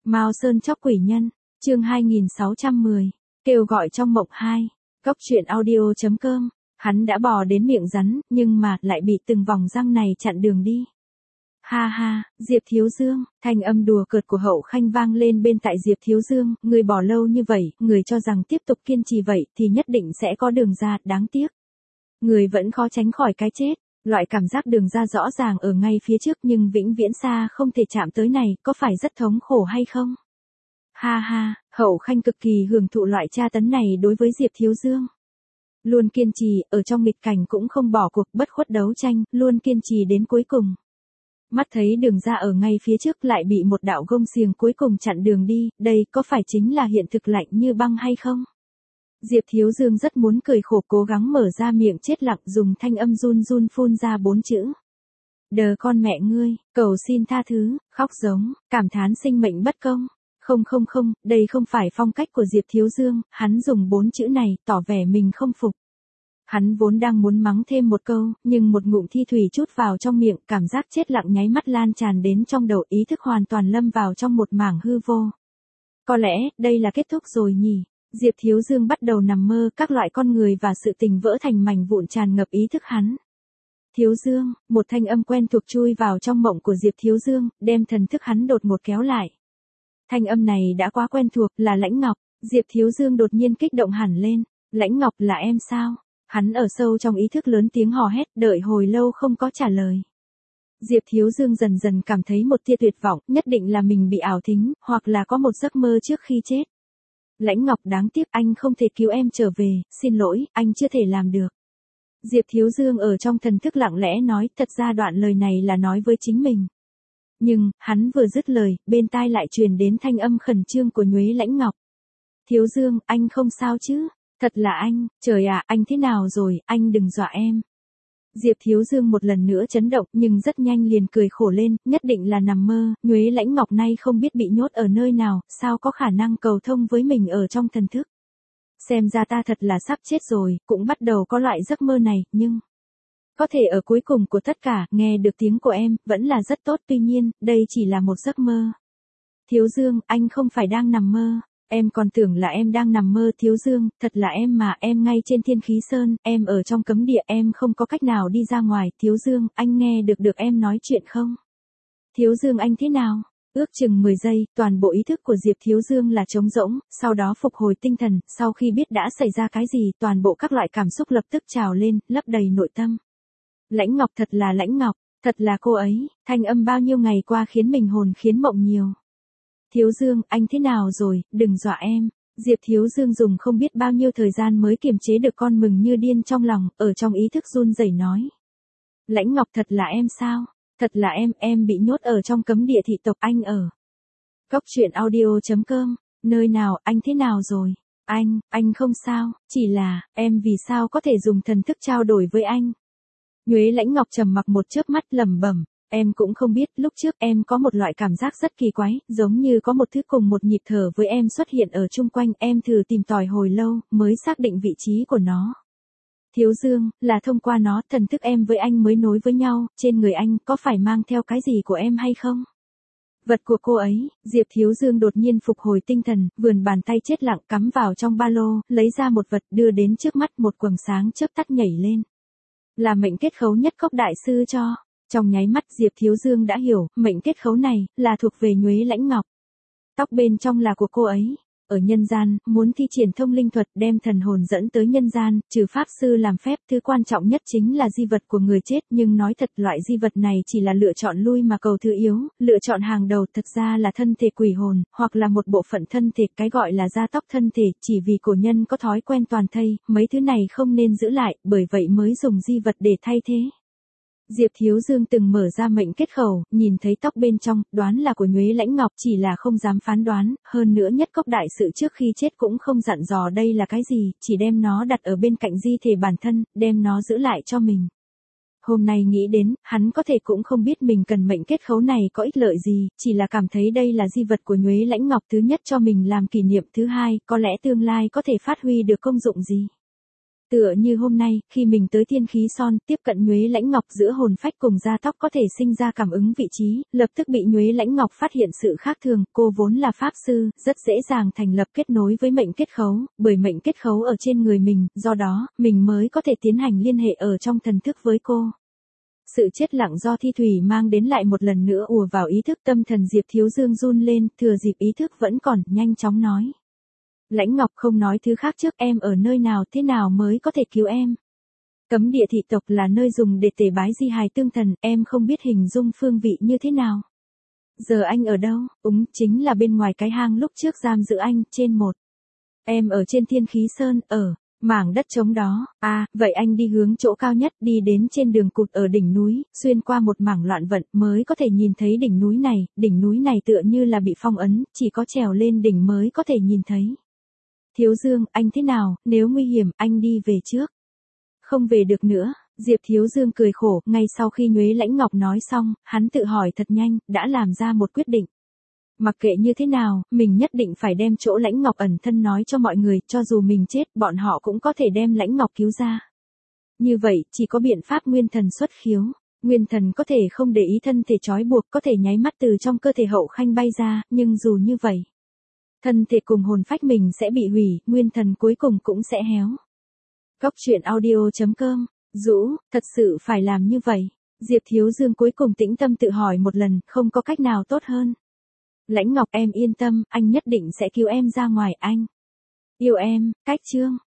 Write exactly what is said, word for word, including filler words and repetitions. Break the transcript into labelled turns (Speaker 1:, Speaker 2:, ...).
Speaker 1: Mao Sơn chóc quỷ nhân, chương hai nghìn sáu trăm mười, kêu gọi trong mộng hai, Cốc truyện audio chấm com, hắn đã bò đến miệng rắn, nhưng mà lại bị từng vòng răng này chặn đường đi. Ha ha, Diệp Thiếu Dương, thanh âm đùa cợt của Hậu Khanh vang lên bên tai Diệp Thiếu Dương, người bỏ lâu như vậy, người cho rằng tiếp tục kiên trì vậy thì nhất định sẽ có đường ra, đáng tiếc. Người vẫn khó tránh khỏi cái chết, loại cảm giác đường ra rõ ràng ở ngay phía trước nhưng vĩnh viễn xa không thể chạm tới này, có phải rất thống khổ hay không? Ha ha, Hậu Khanh cực kỳ hưởng thụ loại tra tấn này đối với Diệp Thiếu Dương. Luôn kiên trì, ở trong nghịch cảnh cũng không bỏ cuộc, bất khuất đấu tranh, luôn kiên trì đến cuối cùng. Mắt thấy đường ra ở ngay phía trước lại bị một đạo gông xiềng cuối cùng chặn đường đi, đây có phải chính là hiện thực lạnh như băng hay không? Diệp Thiếu Dương rất muốn cười khổ, cố gắng mở ra miệng chết lặng, dùng thanh âm run run phun ra bốn chữ. Đờ con mẹ ngươi, cầu xin tha thứ, khóc giống, cảm thán sinh mệnh bất công. Không không không, đây không phải phong cách của Diệp Thiếu Dương, hắn dùng bốn chữ này, tỏ vẻ mình không phục. Hắn vốn đang muốn mắng thêm một câu, nhưng một ngụm thi thủy chút vào trong miệng, cảm giác chết lặng nháy mắt lan tràn đến trong đầu, ý thức hoàn toàn lâm vào trong một mảng hư vô. Có lẽ, đây là kết thúc rồi nhỉ? Diệp Thiếu Dương bắt đầu nằm mơ, các loại con người và sự tình vỡ thành mảnh vụn tràn ngập ý thức hắn. Thiếu Dương, một thanh âm quen thuộc chui vào trong mộng của Diệp Thiếu Dương, đem thần thức hắn đột ngột kéo lại. Thanh âm này đã quá quen thuộc, là Lãnh Ngọc. Diệp Thiếu Dương đột nhiên kích động hẳn lên. Lãnh Ngọc, là em sao? Hắn ở sâu trong ý thức lớn tiếng hò hét, đợi hồi lâu không có trả lời. Diệp Thiếu Dương dần dần cảm thấy một tia tuyệt vọng, nhất định là mình bị ảo thính, hoặc là có một giấc mơ trước khi chết. Lãnh Ngọc, đáng tiếc anh không thể cứu em trở về, xin lỗi, anh chưa thể làm được. Diệp Thiếu Dương ở trong thần thức lặng lẽ nói, thật ra đoạn lời này là nói với chính mình. Nhưng, hắn vừa dứt lời, bên tai lại truyền đến thanh âm khẩn trương của Nhuế Lãnh Ngọc. Thiếu Dương, anh không sao chứ? Thật là anh, trời ạ, anh thế nào rồi, anh đừng dọa em. Diệp Thiếu Dương một lần nữa chấn động, nhưng rất nhanh liền cười khổ lên, nhất định là nằm mơ, Nhuế Lãnh Ngọc nay không biết bị nhốt ở nơi nào, sao có khả năng cầu thông với mình ở trong thần thức. Xem ra ta thật là sắp chết rồi, cũng bắt đầu có loại giấc mơ này, nhưng... Có thể ở cuối cùng của tất cả, nghe được tiếng của em, vẫn là rất tốt, tuy nhiên, đây chỉ là một giấc mơ. Thiếu Dương, anh không phải đang nằm mơ. Em còn tưởng là em đang nằm mơ. Thiếu Dương, thật là em mà, em ngay trên Thiên Khí Sơn, em ở trong cấm địa, em không có cách nào đi ra ngoài. Thiếu Dương, anh nghe được được em nói chuyện không? Thiếu Dương, anh thế nào? Ước chừng mười giây, toàn bộ ý thức của Diệp Thiếu Dương là trống rỗng, sau đó phục hồi tinh thần, sau khi biết đã xảy ra cái gì, toàn bộ các loại cảm xúc lập tức trào lên, lấp đầy nội tâm. Lãnh Ngọc, thật là Lãnh Ngọc, thật là cô ấy, thanh âm bao nhiêu ngày qua khiến mình hồn khiến mộng nhiều. Thiếu Dương, anh thế nào rồi, đừng dọa em. Diệp Thiếu Dương dùng không biết bao nhiêu thời gian mới kiềm chế được con mừng như điên trong lòng, ở trong ý thức run rẩy nói. Lãnh Ngọc, thật là em sao? Thật là em, em bị nhốt ở trong cấm địa thị tộc, anh ở. Cốc truyện audio chấm com, nơi nào, anh thế nào rồi? Anh, anh không sao, chỉ là, em vì sao có thể dùng thần thức trao đổi với anh? Nhuế Lãnh Ngọc trầm mặc một chớp mắt lẩm bẩm, em cũng không biết, lúc trước em có một loại cảm giác rất kỳ quái, giống như có một thứ cùng một nhịp thở với em xuất hiện ở chung quanh, em thử tìm tòi hồi lâu, mới xác định vị trí của nó. Thiếu Dương, là thông qua nó, thần thức em với anh mới nối với nhau, trên người anh có phải mang theo cái gì của em hay không? Vật của cô ấy. Diệp Thiếu Dương đột nhiên phục hồi tinh thần, vườn bàn tay chết lặng cắm vào trong ba lô, lấy ra một vật đưa đến trước mắt, một quầng sáng chớp tắt nhảy lên. Là mệnh kết khấu Nhất Cốc đại sư cho. Trong nháy mắt Diệp Thiếu Dương đã hiểu, mệnh kết khấu này, là thuộc về Nhuế Lãnh Ngọc. Tóc bên trong là của cô ấy. Ở nhân gian, muốn thi triển thông linh thuật đem thần hồn dẫn tới nhân gian, trừ pháp sư làm phép, thứ quan trọng nhất chính là di vật của người chết, nhưng nói thật loại di vật này chỉ là lựa chọn lui mà cầu thứ yếu, lựa chọn hàng đầu thật ra là thân thể quỷ hồn, hoặc là một bộ phận thân thể, cái gọi là gia tốc thân thể, chỉ vì cổ nhân có thói quen toàn thây, mấy thứ này không nên giữ lại, bởi vậy mới dùng di vật để thay thế. Diệp Thiếu Dương từng mở ra mệnh kết khẩu, nhìn thấy tóc bên trong, đoán là của Nhuế Lãnh Ngọc, chỉ là không dám phán đoán, hơn nữa Nhất Cốc đại sự trước khi chết cũng không dặn dò đây là cái gì, chỉ đem nó đặt ở bên cạnh di thể bản thân, đem nó giữ lại cho mình. Hôm nay nghĩ đến, hắn có thể cũng không biết mình cần mệnh kết khấu này có ích lợi gì, chỉ là cảm thấy đây là di vật của Nhuế Lãnh Ngọc, thứ nhất cho mình làm kỷ niệm, thứ hai, có lẽ tương lai có thể phát huy được công dụng gì. Tựa như hôm nay, khi mình tới Thiên Khí Son, tiếp cận Nhuế Lãnh Ngọc giữa hồn phách cùng da tóc có thể sinh ra cảm ứng vị trí, lập tức bị Nhuế Lãnh Ngọc phát hiện sự khác thường, cô vốn là pháp sư, rất dễ dàng thành lập kết nối với mệnh kết khấu, bởi mệnh kết khấu ở trên người mình, do đó, mình mới có thể tiến hành liên hệ ở trong thần thức với cô. Sự chết lặng do thi thủy mang đến lại một lần nữa ùa vào ý thức, tâm thần Diệp Thiếu Dương run lên, thừa dịp ý thức vẫn còn, nhanh chóng nói. Lãnh Ngọc không nói thứ khác trước, em ở nơi nào, thế nào mới có thể cứu em? Cấm địa thị tộc là nơi dùng để tề bái di hài tương thần, em không biết hình dung phương vị như thế nào. Giờ anh ở đâu? Úng, chính là bên ngoài cái hang lúc trước giam giữ anh, trên một. Em ở trên Thiên Khí Sơn, ở mảng đất trống đó. À, vậy anh đi hướng chỗ cao nhất, đi đến trên đường cụt ở đỉnh núi, xuyên qua một mảng loạn vận mới có thể nhìn thấy đỉnh núi này, đỉnh núi này tựa như là bị phong ấn, chỉ có trèo lên đỉnh mới có thể nhìn thấy. Thiếu Dương, anh thế nào, nếu nguy hiểm, anh đi về trước. Không về được nữa, Diệp Thiếu Dương cười khổ, ngay sau khi Nhuế Lãnh Ngọc nói xong, hắn tự hỏi thật nhanh, đã làm ra một quyết định. Mặc kệ như thế nào, mình nhất định phải đem chỗ Lãnh Ngọc ẩn thân nói cho mọi người, cho dù mình chết, bọn họ cũng có thể đem Lãnh Ngọc cứu ra. Như vậy, chỉ có biện pháp nguyên thần xuất khiếu. Nguyên thần có thể không để ý thân thể trói buộc, có thể nháy mắt từ trong cơ thể Hậu Khanh bay ra, nhưng dù như vậy, thân thể cùng hồn phách mình sẽ bị hủy, nguyên thần cuối cùng cũng sẽ héo. Góc truyện audio chấm com, Dũ, thật sự phải làm như vậy. Diệp Thiếu Dương cuối cùng tĩnh tâm tự hỏi một lần, không có cách nào tốt hơn. Lãnh Ngọc, em yên tâm, anh nhất định sẽ cứu em ra ngoài, anh yêu em. Cách chương